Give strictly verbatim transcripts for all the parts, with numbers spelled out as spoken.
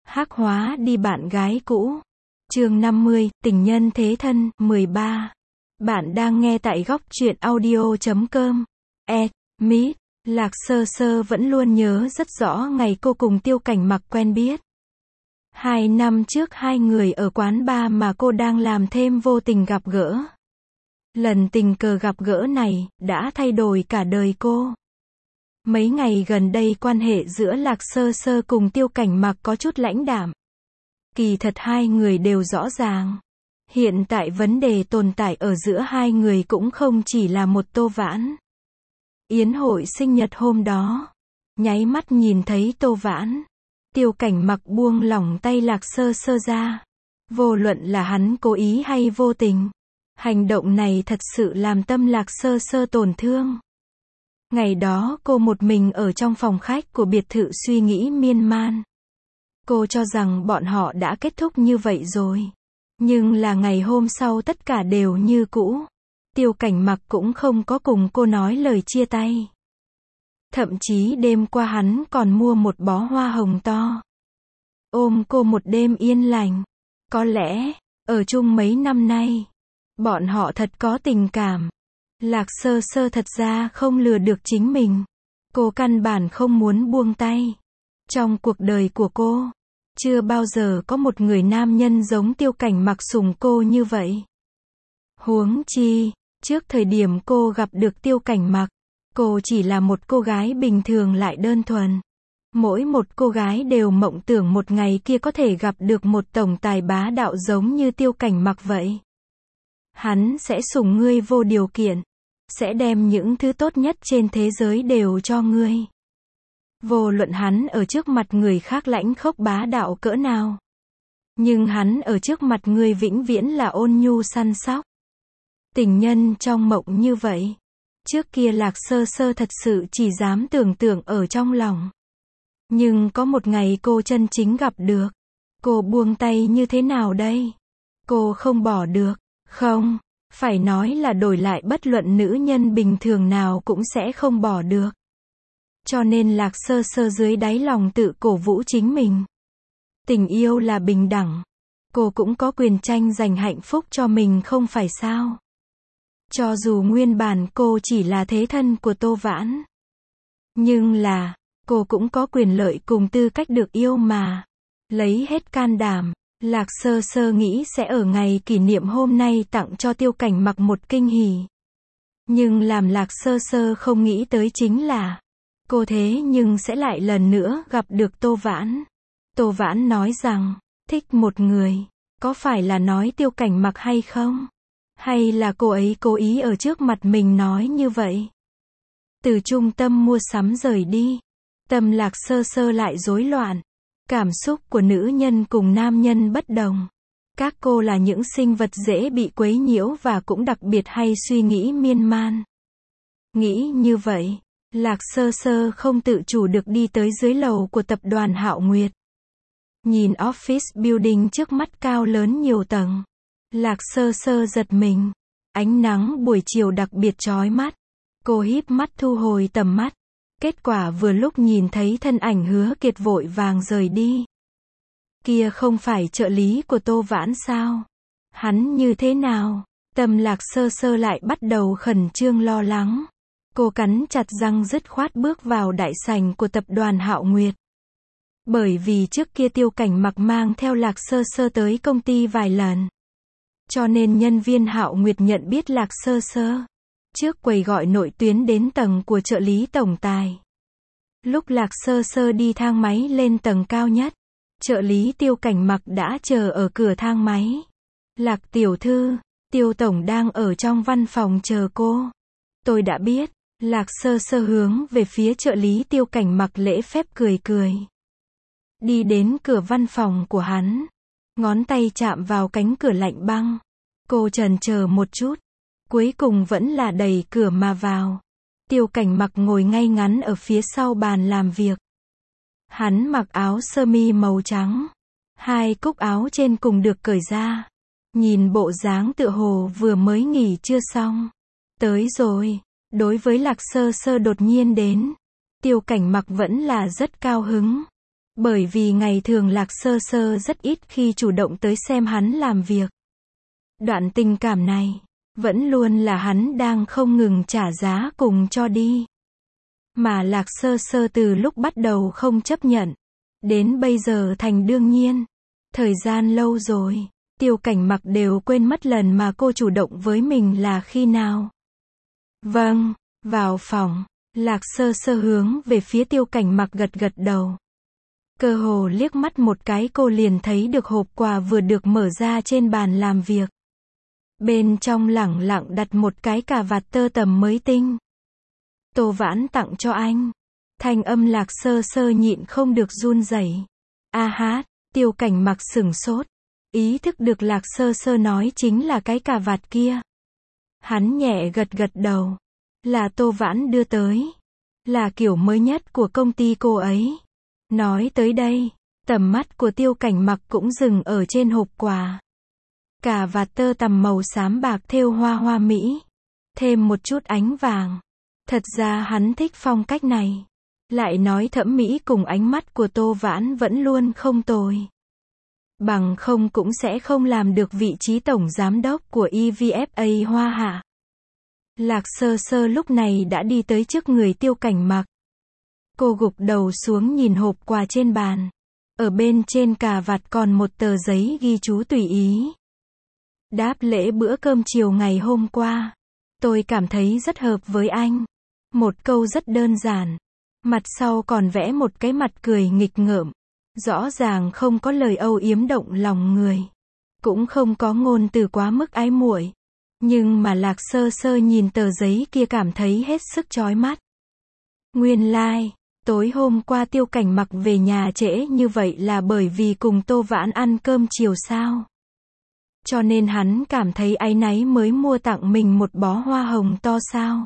Hắc hóa đi bạn gái cũ. Chương năm mươi, tình nhân thế thân, mười ba. Bạn đang nghe tại góc truyện audio chấm com. Ed, Mít, Lạc Sơ Sơ vẫn luôn nhớ rất rõ ngày cô cùng Tiêu Cảnh Mặc quen biết. Hai năm trước hai người ở quán bar mà cô đang làm thêm vô tình gặp gỡ. Lần tình cờ gặp gỡ này, đã thay đổi cả đời cô. Mấy ngày gần đây quan hệ giữa Lạc Sơ Sơ cùng Tiêu Cảnh Mặc có chút lãnh đạm. Kỳ thật hai người đều rõ ràng. Hiện tại vấn đề tồn tại ở giữa hai người cũng không chỉ là một Tô Vãn. Yến hội sinh nhật hôm đó, nháy mắt nhìn thấy Tô Vãn, Tiêu Cảnh Mặc buông lỏng tay Lạc Sơ Sơ ra. Vô luận là hắn cố ý hay vô tình, hành động này thật sự làm tâm Lạc Sơ Sơ tổn thương. Ngày đó cô một mình ở trong phòng khách của biệt thự suy nghĩ miên man. Cô cho rằng bọn họ đã kết thúc như vậy rồi. Nhưng là ngày hôm sau tất cả đều như cũ. Tiêu Cảnh Mặc cũng không có cùng cô nói lời chia tay. Thậm chí đêm qua hắn còn mua một bó hoa hồng to, ôm cô một đêm yên lành. Có lẽ, ở chung mấy năm nay, bọn họ thật có tình cảm. Lạc Sơ Sơ thật ra không lừa được chính mình. Cô căn bản không muốn buông tay. Trong cuộc đời của cô, chưa bao giờ có một người nam nhân giống Tiêu Cảnh Mặc sủng cô như vậy. Huống chi, trước thời điểm cô gặp được Tiêu Cảnh Mặc, cô chỉ là một cô gái bình thường lại đơn thuần. Mỗi một cô gái đều mộng tưởng một ngày kia có thể gặp được một tổng tài bá đạo giống như Tiêu Cảnh Mặc vậy. Hắn sẽ sủng ngươi vô điều kiện, sẽ đem những thứ tốt nhất trên thế giới đều cho ngươi. Vô luận hắn ở trước mặt người khác lãnh khốc bá đạo cỡ nào, nhưng hắn ở trước mặt ngươi vĩnh viễn là ôn nhu săn sóc. Tình nhân trong mộng như vậy, trước kia Lạc Sơ Sơ thật sự chỉ dám tưởng tượng ở trong lòng. Nhưng có một ngày cô chân chính gặp được, cô buông tay như thế nào đây? Cô không bỏ được, không, phải nói là đổi lại bất luận nữ nhân bình thường nào cũng sẽ không bỏ được. Cho nên Lạc Sơ Sơ dưới đáy lòng tự cổ vũ chính mình. Tình yêu là bình đẳng. Cô cũng có quyền tranh giành hạnh phúc cho mình không phải sao? Cho dù nguyên bản cô chỉ là thế thân của Tô Vãn, nhưng là, cô cũng có quyền lợi cùng tư cách được yêu mà. Lấy hết can đảm, Lạc Sơ Sơ nghĩ sẽ ở ngày kỷ niệm hôm nay tặng cho Tiêu Cảnh Mặc một kinh hỉ. Nhưng làm Lạc Sơ Sơ không nghĩ tới chính là, cô thế nhưng sẽ lại lần nữa gặp được Tô Vãn. Tô Vãn nói rằng, thích một người, có phải là nói Tiêu Cảnh Mặc hay không? Hay là cô ấy cố ý ở trước mặt mình nói như vậy? Từ trung tâm mua sắm rời đi, tâm Lạc Sơ Sơ lại rối loạn. Cảm xúc của nữ nhân cùng nam nhân bất đồng. Các cô là những sinh vật dễ bị quấy nhiễu và cũng đặc biệt hay suy nghĩ miên man. Nghĩ như vậy, Lạc Sơ Sơ không tự chủ được đi tới dưới lầu của tập đoàn Hạo Nguyệt. Nhìn office building trước mắt cao lớn nhiều tầng, Lạc Sơ Sơ giật mình. Ánh nắng buổi chiều đặc biệt chói mắt. Cô híp mắt thu hồi tầm mắt. Kết quả vừa lúc nhìn thấy thân ảnh Hứa Kiệt vội vàng rời đi. Kia không phải trợ lý của Tô Vãn sao? Hắn như thế nào? Tâm Lạc Sơ Sơ lại bắt đầu khẩn trương lo lắng. Cô cắn chặt răng dứt khoát bước vào đại sảnh của tập đoàn Hạo Nguyệt. Bởi vì trước kia Tiêu Cảnh Mặc mang theo Lạc Sơ Sơ tới công ty vài lần, cho nên nhân viên Hạo Nguyệt nhận biết Lạc Sơ Sơ. Trước quầy gọi nội tuyến đến tầng của trợ lý tổng tài. Lúc Lạc Sơ Sơ đi thang máy lên tầng cao nhất, trợ lý Tiêu Cảnh Mặc đã chờ ở cửa thang máy. Lạc tiểu thư, Tiêu tổng đang ở trong văn phòng chờ cô. Tôi đã biết. Lạc Sơ Sơ hướng về phía trợ lý Tiêu Cảnh Mặc lễ phép cười cười. Đi đến cửa văn phòng của hắn, ngón tay chạm vào cánh cửa lạnh băng. Cô chần chờ một chút, cuối cùng vẫn là đẩy cửa mà vào. Tiêu Cảnh Mặc ngồi ngay ngắn ở phía sau bàn làm việc. Hắn mặc áo sơ mi màu trắng. Hai cúc áo trên cùng được cởi ra. Nhìn bộ dáng tựa hồ vừa mới nghỉ chưa xong. Tới rồi. Đối với Lạc Sơ Sơ đột nhiên đến, Tiêu Cảnh Mặc vẫn là rất cao hứng. Bởi vì ngày thường Lạc Sơ Sơ rất ít khi chủ động tới xem hắn làm việc. Đoạn tình cảm này, vẫn luôn là hắn đang không ngừng trả giá cùng cho đi. Mà Lạc Sơ Sơ từ lúc bắt đầu không chấp nhận, đến bây giờ thành đương nhiên. Thời gian lâu rồi, Tiêu Cảnh Mặc đều quên mất lần mà cô chủ động với mình là khi nào. Vâng, vào phòng, Lạc Sơ Sơ hướng về phía Tiêu Cảnh Mặc gật gật đầu. Cơ hồ liếc mắt một cái cô liền thấy được hộp quà vừa được mở ra trên bàn làm việc. Bên trong lẳng lặng đặt một cái cà vạt tơ tằm mới tinh. Tô Vãn tặng cho anh. Thanh âm Lạc Sơ Sơ nhịn không được run rẩy. A hát, Tiêu Cảnh Mặc sửng sốt. Ý thức được Lạc Sơ Sơ nói chính là cái cà vạt kia. Hắn nhẹ gật gật đầu. Là Tô Vãn đưa tới. Là kiểu mới nhất của công ty cô ấy. Nói tới đây, tầm mắt của Tiêu Cảnh Mặc cũng dừng ở trên hộp quà. Cà vạt tơ tằm màu xám bạc thêu hoa hoa mỹ. Thêm một chút ánh vàng. Thật ra hắn thích phong cách này. Lại nói thẩm mỹ cùng ánh mắt của Tô Vãn vẫn luôn không tồi. Bằng không cũng sẽ không làm được vị trí tổng giám đốc của e vê ép a Hoa Hạ. Lạc Sơ Sơ lúc này đã đi tới trước người Tiêu Cảnh Mặc. Cô gục đầu xuống nhìn hộp quà trên bàn. Ở bên trên cà vạt còn một tờ giấy ghi chú tùy ý. Đáp lễ bữa cơm chiều ngày hôm qua. Tôi cảm thấy rất hợp với anh. Một câu rất đơn giản. Mặt sau còn vẽ một cái mặt cười nghịch ngợm. Rõ ràng không có lời âu yếm động lòng người. Cũng không có ngôn từ quá mức ái muội. Nhưng mà Lạc Sơ Sơ nhìn tờ giấy kia cảm thấy hết sức chói mắt. Nguyên lai, like, tối hôm qua Tiêu Cảnh Mặc về nhà trễ như vậy là bởi vì cùng Tô Vãn ăn cơm chiều sao. Cho nên hắn cảm thấy áy náy mới mua tặng mình một bó hoa hồng to sao.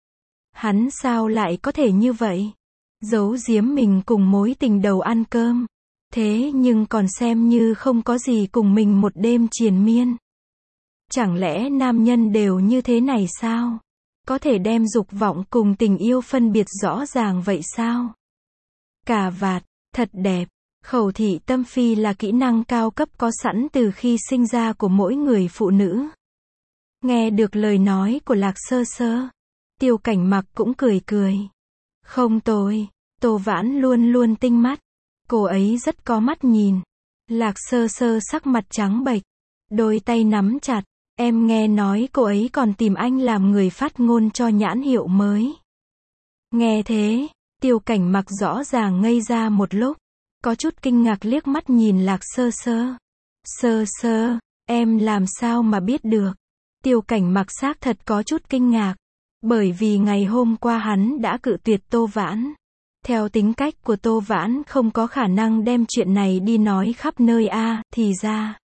Hắn sao lại có thể như vậy? Giấu giếm mình cùng mối tình đầu ăn cơm. Thế nhưng còn xem như không có gì cùng mình một đêm triền miên. Chẳng lẽ nam nhân đều như thế này sao? Có thể đem dục vọng cùng tình yêu phân biệt rõ ràng vậy sao? Cà vạt, thật đẹp. Khẩu thị tâm phi là kỹ năng cao cấp có sẵn từ khi sinh ra của mỗi người phụ nữ. Nghe được lời nói của Lạc Sơ Sơ, Tiêu Cảnh Mặc cũng cười cười. Không tồi, Tô Vãn luôn luôn tinh mắt. Cô ấy rất có mắt nhìn. Lạc Sơ Sơ sắc mặt trắng bệch, đôi tay nắm chặt. Em nghe nói cô ấy còn tìm anh làm người phát ngôn cho nhãn hiệu mới. Nghe thế, Tiêu Cảnh Mặc rõ ràng ngây ra một lúc. Có chút kinh ngạc liếc mắt nhìn Lạc Sơ Sơ. Sơ Sơ, em làm sao mà biết được? Tiêu Cảnh Mặc xác thật có chút kinh ngạc. Bởi vì ngày hôm qua hắn đã cự tuyệt Tô Vãn. Theo tính cách của Tô Vãn không có khả năng đem chuyện này đi nói khắp nơi a, à, thì ra.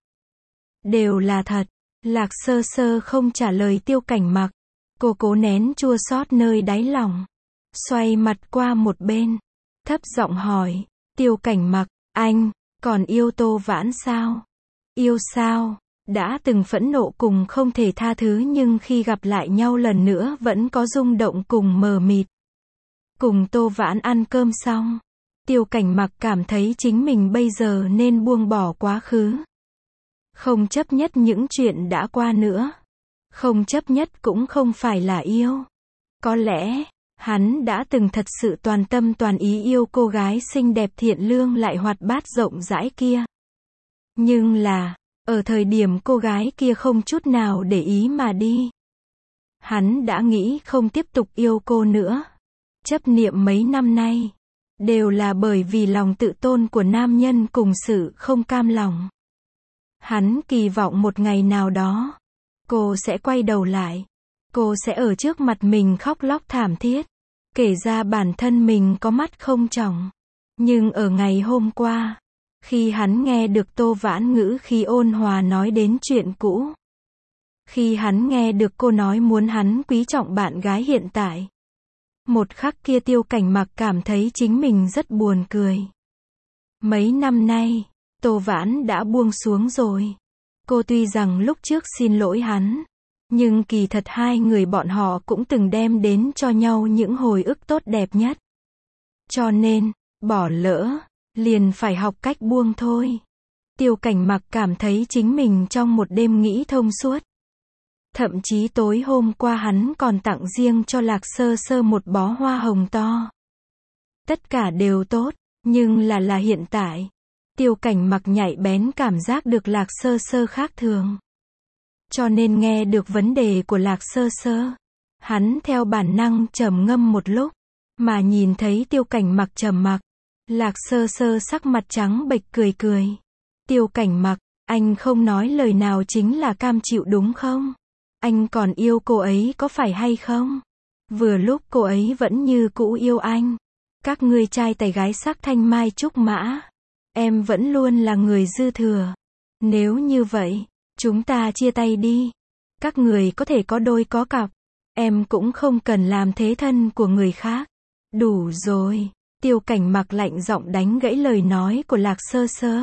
Đều là thật. Lạc Sơ Sơ không trả lời Tiêu Cảnh Mặc. Cô cố nén chua xót nơi đáy lòng. Xoay mặt qua một bên. Thấp giọng hỏi. Tiêu Cảnh Mặc, anh, còn yêu Tô Vãn sao? Yêu sao? Đã từng phẫn nộ cùng không thể tha thứ nhưng khi gặp lại nhau lần nữa vẫn có rung động cùng mờ mịt. Cùng Tô Vãn ăn cơm xong. Tiêu Cảnh Mặc cảm thấy chính mình bây giờ nên buông bỏ quá khứ. Không chấp nhất những chuyện đã qua nữa. Không chấp nhất cũng không phải là yêu. Có lẽ, hắn đã từng thật sự toàn tâm toàn ý yêu cô gái xinh đẹp thiện lương lại hoạt bát rộng rãi kia. Nhưng là, ở thời điểm cô gái kia không chút nào để ý mà đi. Hắn đã nghĩ không tiếp tục yêu cô nữa. Chấp niệm mấy năm nay, đều là bởi vì lòng tự tôn của nam nhân cùng sự không cam lòng. Hắn kỳ vọng một ngày nào đó, cô sẽ quay đầu lại. Cô sẽ ở trước mặt mình khóc lóc thảm thiết. Kể ra bản thân mình có mắt không tròng. Nhưng ở ngày hôm qua, khi hắn nghe được Tô Vãn ngữ khi ôn hòa nói đến chuyện cũ. Khi hắn nghe được cô nói muốn hắn quý trọng bạn gái hiện tại. Một khắc kia Tiêu Cảnh Mặc cảm thấy chính mình rất buồn cười. Mấy năm nay, Tô Vãn đã buông xuống rồi. Cô tuy rằng lúc trước xin lỗi hắn. Nhưng kỳ thật hai người bọn họ cũng từng đem đến cho nhau những hồi ức tốt đẹp nhất. Cho nên, bỏ lỡ, liền phải học cách buông thôi. Tiêu Cảnh Mặc cảm thấy chính mình trong một đêm nghĩ thông suốt. Thậm chí tối hôm qua hắn còn tặng riêng cho Lạc Sơ Sơ một bó hoa hồng to. Tất cả đều tốt, nhưng là là hiện tại. Tiêu Cảnh Mặc nhạy bén cảm giác được Lạc Sơ Sơ khác thường. Cho nên nghe được vấn đề của Lạc Sơ Sơ, hắn theo bản năng trầm ngâm một lúc, mà nhìn thấy Tiêu Cảnh Mặc trầm mặc, Lạc Sơ Sơ sắc mặt trắng bệch cười cười. Tiêu Cảnh Mặc, anh không nói lời nào chính là cam chịu đúng không? Anh còn yêu cô ấy có phải hay không? Vừa lúc cô ấy vẫn như cũ yêu anh. Các ngươi trai tài gái sắc thanh mai trúc mã. Em vẫn luôn là người dư thừa. Nếu như vậy, chúng ta chia tay đi. Các người có thể có đôi có cặp. Em cũng không cần làm thế thân của người khác. Đủ rồi. Tiêu Cảnh Mặc lạnh giọng đánh gãy lời nói của Lạc Sơ Sơ.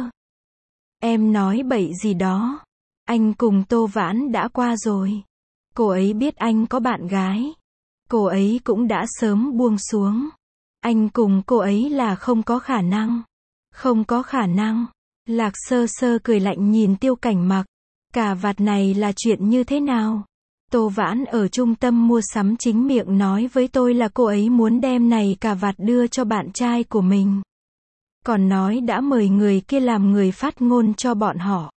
Em nói bậy gì đó. Anh cùng Tô Vãn đã qua rồi. Cô ấy biết anh có bạn gái. Cô ấy cũng đã sớm buông xuống. Anh cùng cô ấy là không có khả năng. Không có khả năng. Lạc Sơ Sơ cười lạnh nhìn Tiêu Cảnh Mặc. Cà vạt này là chuyện như thế nào? Tô Vãn ở trung tâm mua sắm chính miệng nói với tôi là cô ấy muốn đem này cà vạt đưa cho bạn trai của mình. Còn nói đã mời người kia làm người phát ngôn cho bọn họ.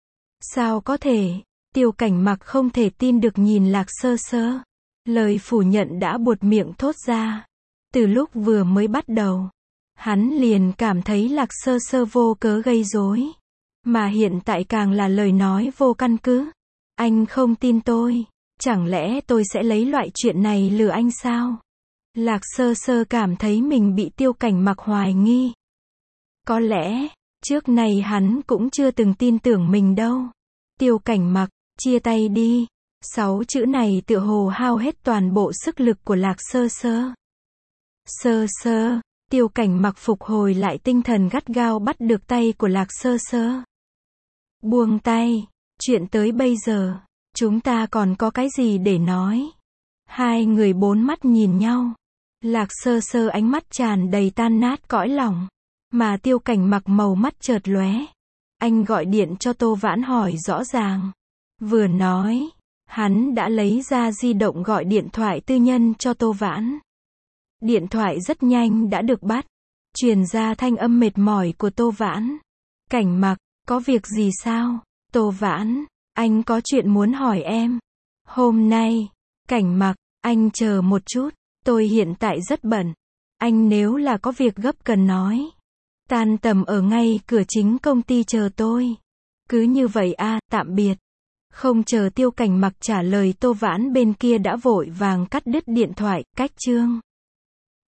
Sao có thể? Tiêu Cảnh Mặc không thể tin được nhìn Lạc Sơ Sơ. Lời phủ nhận đã buột miệng thốt ra. Từ lúc vừa mới bắt đầu, hắn liền cảm thấy Lạc Sơ Sơ vô cớ gây rối. Mà hiện tại càng là lời nói vô căn cứ. Anh không tin tôi. Chẳng lẽ tôi sẽ lấy loại chuyện này lừa anh sao? Lạc Sơ Sơ cảm thấy mình bị Tiêu Cảnh Mặc hoài nghi. Có lẽ, trước này hắn cũng chưa từng tin tưởng mình đâu. Tiêu Cảnh Mặc, chia tay đi. Sáu chữ này tựa hồ hao hết toàn bộ sức lực của Lạc Sơ Sơ. Sơ Sơ, Tiêu Cảnh Mặc phục hồi lại tinh thần gắt gao bắt được tay của Lạc Sơ Sơ. Buông tay, chuyện tới bây giờ, chúng ta còn có cái gì để nói? Hai người bốn mắt nhìn nhau. Lạc Sơ Sơ ánh mắt tràn đầy tan nát cõi lòng. Mà Tiêu Cảnh Mặc màu mắt chợt lóe. Anh gọi điện cho Tô Vãn hỏi rõ ràng. Vừa nói, hắn đã lấy ra di động gọi điện thoại tư nhân cho Tô Vãn. Điện thoại rất nhanh đã được bắt. Truyền ra thanh âm mệt mỏi của Tô Vãn. Cảnh Mặc, có việc gì sao? Tô Vãn, anh có chuyện muốn hỏi em. Hôm nay, Cảnh Mặc, anh chờ một chút. Tôi hiện tại rất bận. Anh nếu là có việc gấp cần nói. Tan tầm ở ngay cửa chính công ty chờ tôi. Cứ như vậy a, à, tạm biệt. Không chờ Tiêu Cảnh Mặc trả lời Tô Vãn bên kia đã vội vàng cắt đứt điện thoại, cách chương.